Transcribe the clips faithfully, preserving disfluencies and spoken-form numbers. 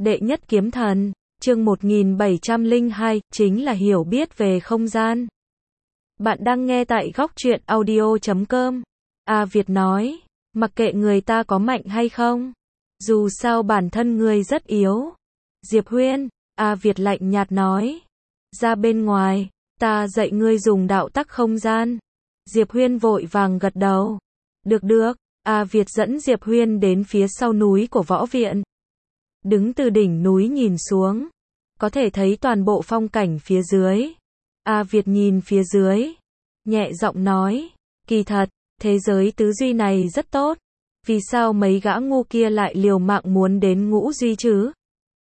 Đệ nhất kiếm thần, chương một nghìn bảy trăm lẻ hai, chính là hiểu biết về không gian. Bạn đang nghe tại góc truyện audio chấm com. A Việt nói, mặc kệ người ta có mạnh hay không, dù sao bản thân người rất yếu. Diệp Huyên, A Việt lạnh nhạt nói, ra bên ngoài, ta dạy ngươi dùng đạo tắc không gian. Diệp Huyên vội vàng gật đầu. Được được, A Việt dẫn Diệp Huyên đến phía sau núi của võ viện. Đứng từ đỉnh núi nhìn xuống, có thể thấy toàn bộ phong cảnh phía dưới. A Việt nhìn phía dưới, nhẹ giọng nói, kỳ thật, thế giới tứ duy này rất tốt. Vì sao mấy gã ngu kia lại liều mạng muốn đến ngũ duy chứ?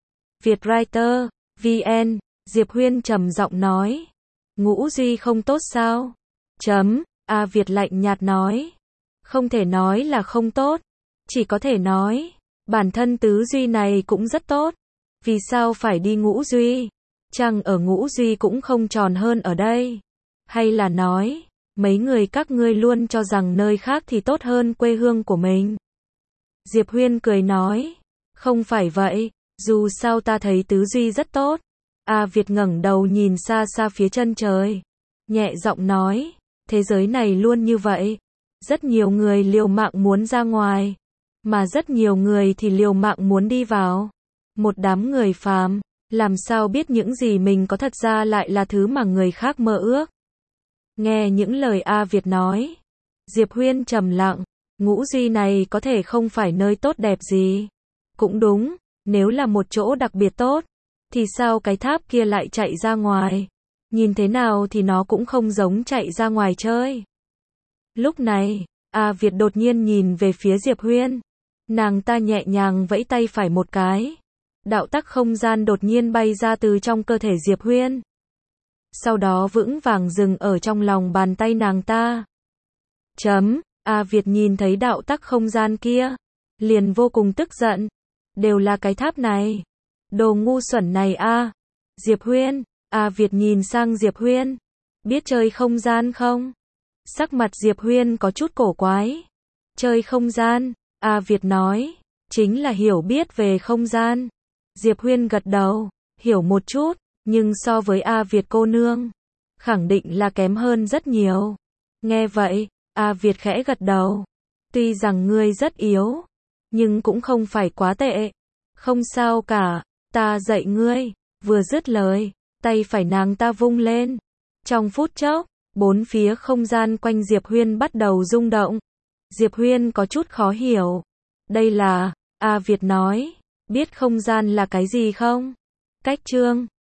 Vietwriter, vê en, Diệp Huyên trầm giọng nói, ngũ duy không tốt sao? Chấm, A Việt lạnh nhạt nói, không thể nói là không tốt, chỉ có thể nói, bản thân tứ duy này cũng rất tốt. Vì sao phải đi ngũ duy? Chẳng ở ngũ duy cũng không tròn hơn ở đây. Hay là nói, mấy người các ngươi luôn cho rằng nơi khác thì tốt hơn quê hương của mình. Diệp Huyên cười nói, không phải vậy, dù sao ta thấy tứ duy rất tốt. A Việt ngẩng đầu nhìn xa xa phía chân trời, nhẹ giọng nói, thế giới này luôn như vậy. Rất nhiều người liều mạng muốn ra ngoài, mà rất nhiều người thì liều mạng muốn đi vào. Một đám người phàm, làm sao biết những gì mình có thật ra lại là thứ mà người khác mơ ước. Nghe những lời A Việt nói, Diệp Huyên trầm lặng, ngũ duy này có thể không phải nơi tốt đẹp gì. Cũng đúng, nếu là một chỗ đặc biệt tốt, thì sao cái tháp kia lại chạy ra ngoài? Nhìn thế nào thì nó cũng không giống chạy ra ngoài chơi. Lúc này, A Việt đột nhiên nhìn về phía Diệp Huyên. Nàng ta nhẹ nhàng vẫy tay phải một cái. Đạo tắc không gian đột nhiên bay ra từ trong cơ thể Diệp Huyên. Sau đó vững vàng dừng ở trong lòng bàn tay nàng ta. Chấm, A Việt nhìn thấy đạo tắc không gian kia, liền vô cùng tức giận. Đều là cái tháp này. Đồ ngu xuẩn này a. Diệp Huyên, A Việt nhìn sang Diệp Huyên. Biết chơi không gian không? Sắc mặt Diệp Huyên có chút cổ quái. Chơi không gian, A Việt nói, chính là hiểu biết về không gian. Diệp Huyên gật đầu, hiểu một chút, nhưng so với A Việt cô nương, khẳng định là kém hơn rất nhiều. Nghe vậy, A Việt khẽ gật đầu. Tuy rằng ngươi rất yếu, nhưng cũng không phải quá tệ. Không sao cả, ta dạy ngươi. Vừa dứt lời, tay phải nàng ta vung lên. Trong phút chốc, bốn phía không gian quanh Diệp Huyên bắt đầu rung động. Diệp Huyên có chút khó hiểu. Đây là, A Việt nói, biết không gian là cái gì không? Cách chương